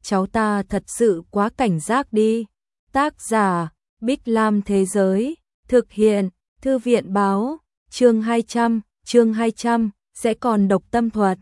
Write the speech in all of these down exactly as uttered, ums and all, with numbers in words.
cháu ta thật sự quá cảnh giác đi. Tác giả, Bích Lam Thế Giới, thực hiện, Thư viện Báo, chương hai trăm, chương hai trăm, sẽ còn độc tâm thuật.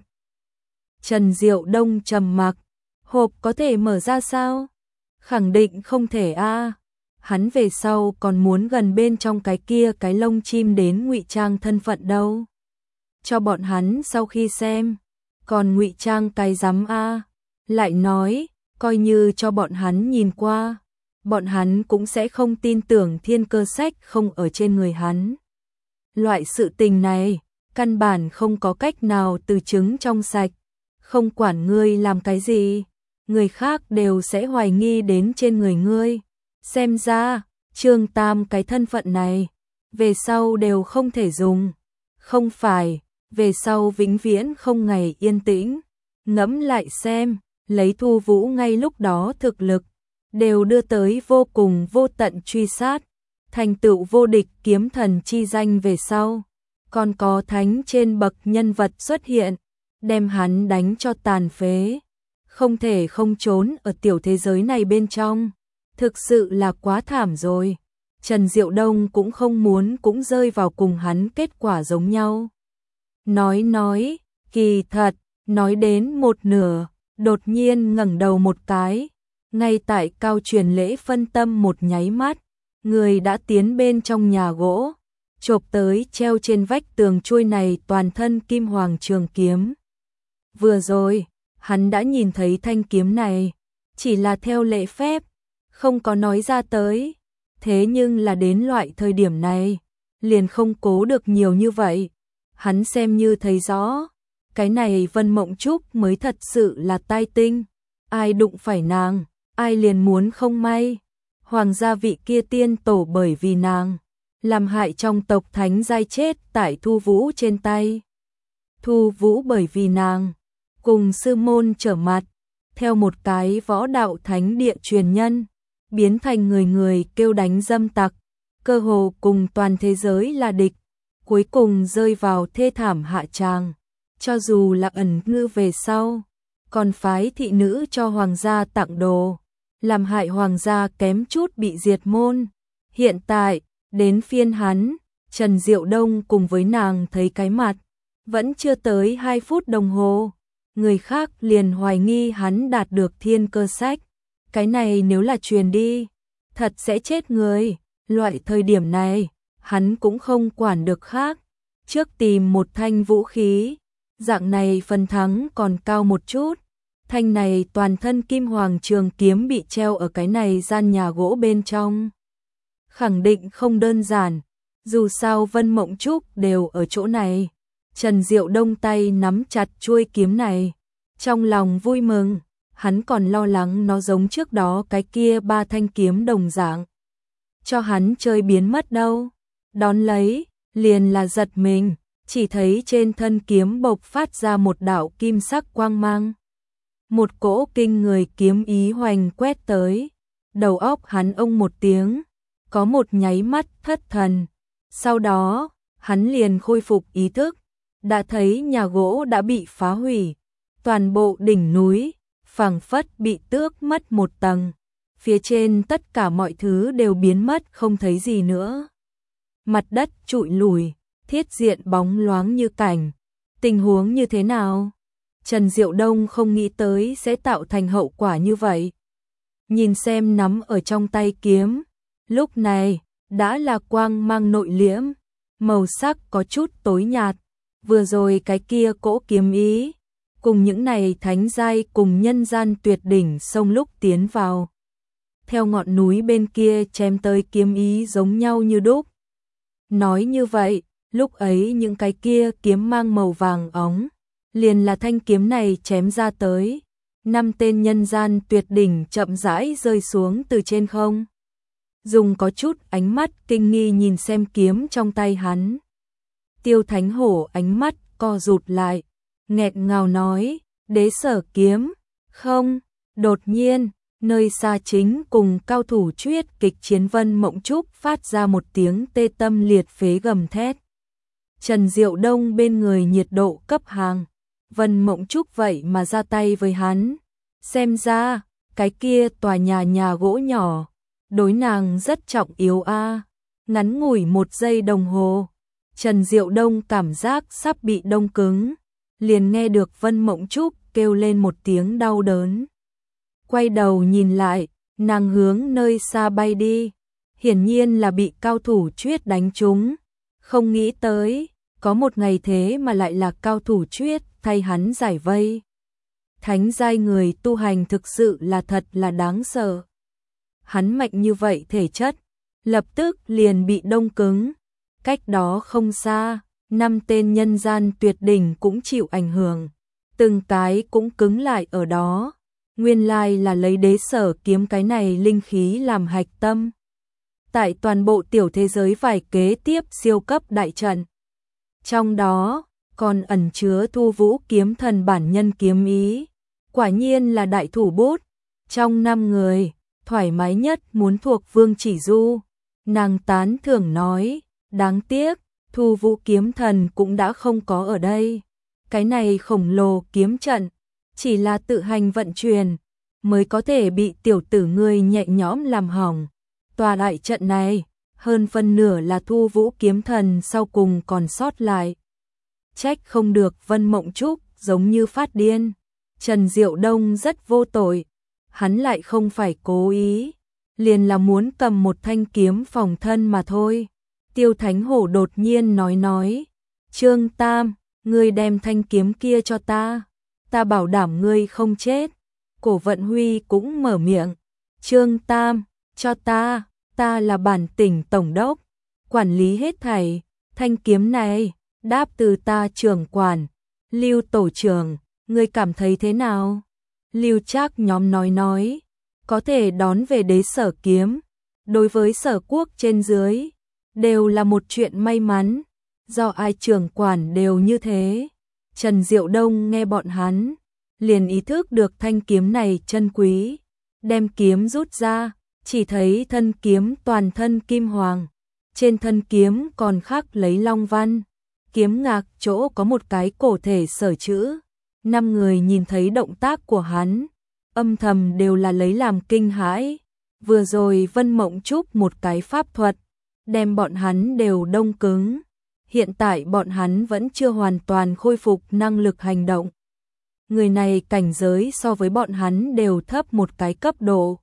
Trần Diệu Đông trầm mặc, hộp có thể mở ra sao? Khẳng định không thể a. Hắn về sau còn muốn gần bên trong cái kia cái lông chim đến ngụy trang thân phận đâu. Cho bọn hắn sau khi xem, còn ngụy trang cái rắm a. Lại nói, coi như cho bọn hắn nhìn qua, bọn hắn cũng sẽ không tin tưởng thiên cơ sách không ở trên người hắn. Loại sự tình này, căn bản không có cách nào từ chứng trong sạch, không quản ngươi làm cái gì, người khác đều sẽ hoài nghi đến trên người ngươi. Xem ra, Trương Tam cái thân phận này, về sau đều không thể dùng. Không phải, về sau vĩnh viễn không ngày yên tĩnh. Ngẫm lại xem, lấy Thu Vũ ngay lúc đó thực lực, đều đưa tới vô cùng vô tận truy sát, thành tựu vô địch kiếm thần chi danh về sau. Còn có thánh trên bậc nhân vật xuất hiện, đem hắn đánh cho tàn phế. Không thể không trốn ở tiểu thế giới này bên trong. Thực sự là quá thảm rồi. Trần Diệu Đông cũng không muốn cũng rơi vào cùng hắn kết quả giống nhau. Nói nói, kỳ thật, nói đến một nửa, đột nhiên ngẩng đầu một cái. Ngay tại cao truyền lễ phân tâm một nháy mắt, người đã tiến bên trong nhà gỗ, chộp tới treo trên vách tường chuôi này toàn thân kim hoàng trường kiếm. Vừa rồi, hắn đã nhìn thấy thanh kiếm này, chỉ là theo lễ phép, không có nói ra tới. Thế nhưng là đến loại thời điểm này, liền không cố được nhiều như vậy. Hắn xem như thấy rõ, cái này Vân Mộng Trúc mới thật sự là tai tinh. Ai đụng phải nàng, ai liền muốn không may. Hoàng gia vị kia tiên tổ bởi vì nàng, làm hại trong tộc thánh giai chết tại Thu Vũ trên tay. Thu Vũ bởi vì nàng, cùng sư môn trở mặt, theo một cái võ đạo thánh địa truyền nhân, biến thành người người kêu đánh dâm tặc, cơ hồ cùng toàn thế giới là địch, cuối cùng rơi vào thê thảm hạ tràng. Cho dù là ẩn ngư về sau, còn phái thị nữ cho hoàng gia tặng đồ, làm hại hoàng gia kém chút bị diệt môn. Hiện tại, đến phiên hắn, Trần Diệu Đông cùng với nàng thấy cái mặt, vẫn chưa tới hai phút đồng hồ, người khác liền hoài nghi hắn đạt được thiên cơ sách. Cái này nếu là truyền đi, thật sẽ chết người. Loại thời điểm này, hắn cũng không quản được khác, trước tìm một thanh vũ khí, dạng này phần thắng còn cao một chút. Thanh này toàn thân kim hoàng trường kiếm bị treo ở cái này gian nhà gỗ bên trong, khẳng định không đơn giản, dù sao Vân Mộng Trúc đều ở chỗ này. Trần Diệu Đông tay nắm chặt chuôi kiếm này, trong lòng vui mừng, hắn còn lo lắng nó giống trước đó cái kia ba thanh kiếm đồng dạng, cho hắn chơi biến mất đâu. Đón lấy, liền là giật mình, chỉ thấy trên thân kiếm bộc phát ra một đạo kim sắc quang mang. Một cỗ kinh người kiếm ý hoành quét tới, đầu óc hắn ông một tiếng, có một nháy mắt thất thần. Sau đó, hắn liền khôi phục ý thức, đã thấy nhà gỗ đã bị phá hủy, toàn bộ đỉnh núi phảng phất bị tước mất một tầng, phía trên tất cả mọi thứ đều biến mất không thấy gì nữa. Mặt đất trụi lùi, thiết diện bóng loáng như cảnh. Tình huống như thế nào? Trần Diệu Đông không nghĩ tới sẽ tạo thành hậu quả như vậy. Nhìn xem nắm ở trong tay kiếm, lúc này đã là quang mang nội liễm, màu sắc có chút tối nhạt. Vừa rồi cái kia cỗ kiếm ý, cùng những này thánh giai cùng nhân gian tuyệt đỉnh xông lúc tiến vào, theo ngọn núi bên kia chém tới kiếm ý giống nhau như đúc. Nói như vậy, lúc ấy những cái kia kiếm mang màu vàng óng, liền là thanh kiếm này chém ra tới. Năm tên nhân gian tuyệt đỉnh chậm rãi rơi xuống từ trên không, dùng có chút ánh mắt kinh nghi nhìn xem kiếm trong tay hắn. Tiêu Thánh Hổ ánh mắt co rụt lại, nghẹn ngào nói, đế sở kiếm, không. Đột nhiên, nơi xa chính cùng cao thủ chuyết kịch chiến Vân Mộng Trúc phát ra một tiếng tê tâm liệt phế gầm thét. Trần Diệu Đông bên người nhiệt độ cấp hàng, Vân Mộng Trúc vậy mà ra tay với hắn. Xem ra, cái kia tòa nhà nhà gỗ nhỏ, đối nàng rất trọng yếu a. Ngắn ngủi một giây đồng hồ, Trần Diệu Đông cảm giác sắp bị đông cứng, liền nghe được Vân Mộng Trúc kêu lên một tiếng đau đớn. Quay đầu nhìn lại, nàng hướng nơi xa bay đi, hiển nhiên là bị cao thủ Chuyết đánh trúng, không nghĩ tới, có một ngày thế mà lại là cao thủ Chuyết thay hắn giải vây. Thánh giai người tu hành thực sự là thật là đáng sợ. Hắn mạnh như vậy thể chất, lập tức liền bị đông cứng. Cách đó không xa, năm tên nhân gian tuyệt đỉnh cũng chịu ảnh hưởng, từng cái cũng cứng lại ở đó. Nguyên lai là lấy đế sở kiếm cái này linh khí làm hạch tâm. Tại toàn bộ tiểu thế giới vài kế tiếp siêu cấp đại trận. Trong đó, còn ẩn chứa Thu Vũ kiếm thần bản nhân kiếm ý. Quả nhiên là đại thủ bút. Trong năm người, thoải mái nhất muốn thuộc Vương Chỉ Du. Nàng tán thưởng nói, đáng tiếc, Thu Vũ kiếm thần cũng đã không có ở đây. Cái này khổng lồ kiếm trận, chỉ là tự hành vận chuyển, mới có thể bị tiểu tử ngươi nhẹ nhõm làm hỏng. Tòa đại trận này, hơn phân nửa là Thu Vũ kiếm thần sau cùng còn sót lại. Trách không được Vân Mộng Trúc giống như phát điên. Trần Diệu Đông rất vô tội, hắn lại không phải cố ý, liền là muốn cầm một thanh kiếm phòng thân mà thôi. Tiêu Thánh Hổ đột nhiên nói nói, Trương Tam, ngươi đem thanh kiếm kia cho ta, ta bảo đảm ngươi không chết. Cổ Vận Huy cũng mở miệng, Trương Tam, cho ta, ta là bản tỉnh tổng đốc, quản lý hết thảy, thanh kiếm này, đáp từ ta trưởng quản. Lưu tổ trưởng, ngươi cảm thấy thế nào? Lưu Trác nhóm nói nói, có thể đón về đế sở kiếm, đối với sở quốc trên dưới, đều là một chuyện may mắn, do ai trưởng quản đều như thế. Trần Diệu Đông nghe bọn hắn, liền ý thức được thanh kiếm này chân quý, đem kiếm rút ra, chỉ thấy thân kiếm toàn thân kim hoàng, trên thân kiếm còn khắc lấy long văn, kiếm ngạc chỗ có một cái cổ thể sở chữ. Năm người nhìn thấy động tác của hắn, âm thầm đều là lấy làm kinh hãi. Vừa rồi Vân Mộng Trúc một cái pháp thuật, đem bọn hắn đều đông cứng. Hiện tại bọn hắn vẫn chưa hoàn toàn khôi phục năng lực hành động. Người này cảnh giới so với bọn hắn đều thấp một cái cấp độ.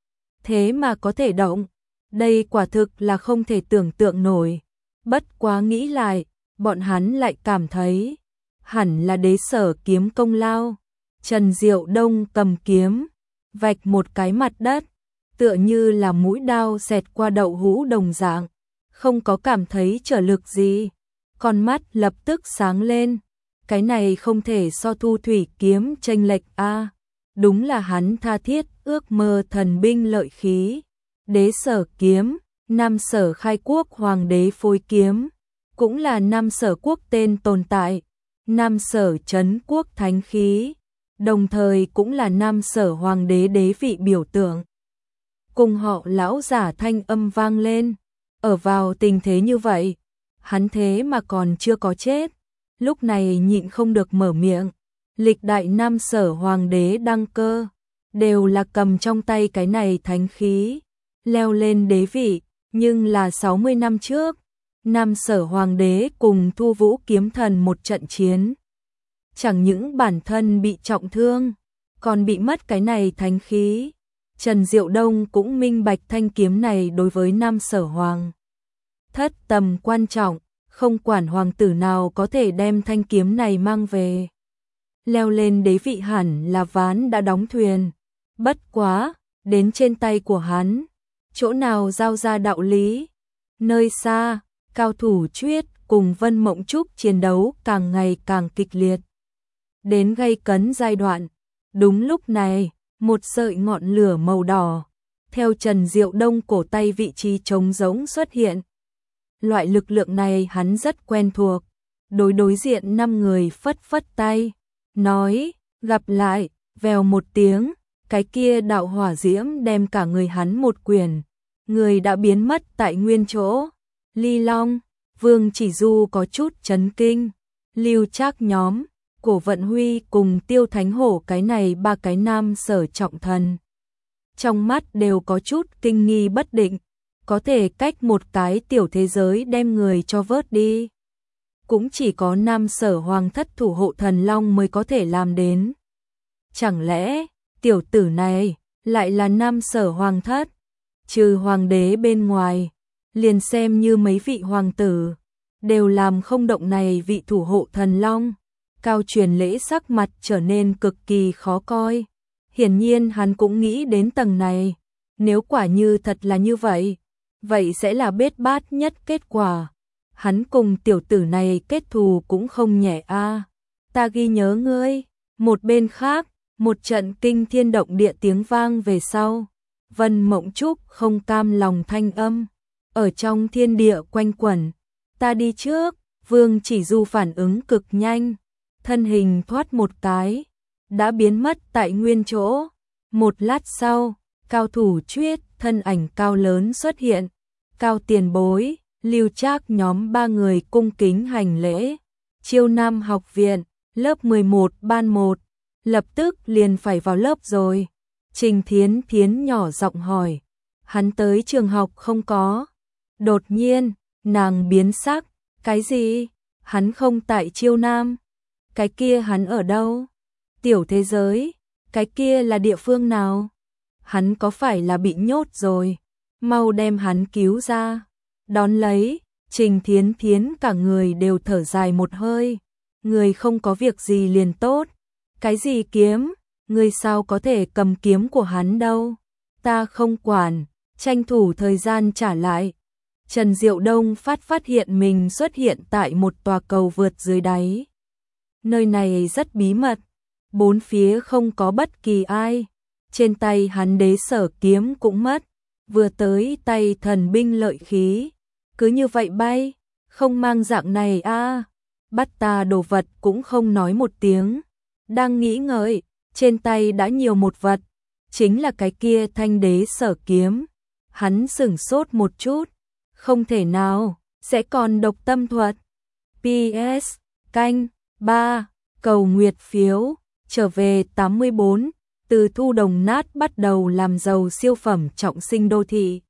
Thế mà có thể động, đây quả thực là không thể tưởng tượng nổi. Bất quá nghĩ lại, bọn hắn lại cảm thấy hẳn là đế sở kiếm công lao. Trần Diệu Đông cầm kiếm, vạch một cái mặt đất, tựa như là mũi đao xẹt qua đậu hũ đồng dạng, không có cảm thấy trở lực gì. Con mắt lập tức sáng lên, cái này không thể so thu thủy kiếm chênh lệch a. Đúng là hắn tha thiết ước mơ thần binh lợi khí. Đế sở kiếm, Nam Sở khai quốc hoàng đế phối kiếm, cũng là Nam Sở quốc tên tồn tại. Nam Sở trấn quốc thánh khí, đồng thời cũng là Nam Sở hoàng đế đế vị biểu tượng. Cùng họ lão giả thanh âm vang lên, ở vào tình thế như vậy, hắn thế mà còn chưa có chết, lúc này nhịn không được mở miệng. Lịch đại Nam Sở hoàng đế đăng cơ, đều là cầm trong tay cái này thánh khí, leo lên đế vị, nhưng là sáu mươi năm trước, Nam Sở hoàng đế cùng Thu Vũ kiếm thần một trận chiến. Chẳng những bản thân bị trọng thương, còn bị mất cái này thánh khí. Trần Diệu Đông cũng minh bạch thanh kiếm này đối với Nam Sở hoàng thất tầm quan trọng, không quản hoàng tử nào có thể đem thanh kiếm này mang về. Leo lên đế vị hẳn là ván đã đóng thuyền. Bất quá, đến trên tay của hắn, chỗ nào giao ra đạo lý. Nơi xa, cao thủ Chuyết cùng Vân Mộng Trúc chiến đấu càng ngày càng kịch liệt. Đến gay cấn giai đoạn, đúng lúc này, một sợi ngọn lửa màu đỏ, theo Trần Diệu Đông cổ tay vị trí trống rỗng xuất hiện. Loại lực lượng này hắn rất quen thuộc, đối đối diện năm người phất phất tay, nói, gặp lại, vèo một tiếng, cái kia đạo hỏa diễm đem cả người hắn một quyển, người đã biến mất tại nguyên chỗ. Ly Long, Vương Chỉ Du có chút chấn kinh, Lưu Trác nhóm, Cổ Vận Huy cùng Tiêu Thánh Hổ cái này ba cái Nam Sở trọng thần, trong mắt đều có chút kinh nghi bất định, có thể cách một cái tiểu thế giới đem người cho vớt đi. Cũng chỉ có Nam Sở Hoàng thất thủ hộ thần long mới có thể làm đến. Chẳng lẽ, tiểu tử này, lại là Nam Sở Hoàng thất? Trừ hoàng đế bên ngoài, liền xem như mấy vị hoàng tử, đều làm không động này vị thủ hộ thần long. Cao Truyền Lễ sắc mặt trở nên cực kỳ khó coi. Hiển nhiên hắn cũng nghĩ đến tầng này. Nếu quả như thật là như vậy, vậy sẽ là bết bát nhất kết quả. Hắn cùng tiểu tử này kết thù cũng không nhẹ a. Ta ghi nhớ ngươi. Một bên khác, một trận kinh thiên động địa tiếng vang về sau. Vân Mộng Trúc không cam lòng thanh âm. Ở trong thiên địa quanh quẩn. Ta đi trước. Vương Chỉ Du phản ứng cực nhanh. Thân hình thoát một cái. Đã biến mất tại nguyên chỗ. Một lát sau, Cao Thủ Chuyết thân ảnh cao lớn xuất hiện. Cao tiền bối, Lưu Trác nhóm ba người cung kính hành lễ. Chiêu Nam học viện, lớp mười một ban một, lập tức liền phải vào lớp rồi. Trình Thiến Thiến nhỏ giọng hỏi, hắn tới trường học không có? Đột nhiên, nàng biến sắc, cái gì? Hắn không tại Chiêu Nam? Cái kia hắn ở đâu? Tiểu thế giới, cái kia là địa phương nào? Hắn có phải là bị nhốt rồi? Mau đem hắn cứu ra. Đón lấy, Trình Thiến Thiến cả người đều thở dài một hơi. Người không có việc gì liền tốt. Cái gì kiếm? Người sao có thể cầm kiếm của hắn đâu? Ta không quản, tranh thủ thời gian trả lại. Trần Diệu Đông phát phát hiện mình xuất hiện tại một tòa cầu vượt dưới đáy. Nơi này rất bí mật, bốn phía không có bất kỳ ai. Trên tay hắn đế sở kiếm cũng mất, vừa tới tay thần binh lợi khí. Cứ như vậy bay, không mang dạng này a. Bắt ta đồ vật cũng không nói một tiếng. Đang nghĩ ngợi, trên tay đã nhiều một vật, chính là cái kia thanh đế sở kiếm. Hắn sửng sốt một chút, không thể nào, sẽ còn độc tâm thuật. pê ét, canh, ba, cầu nguyệt phiếu, trở về tám mươi bốn, từ thu đồng nát bắt đầu làm giàu siêu phẩm trọng sinh đô thị.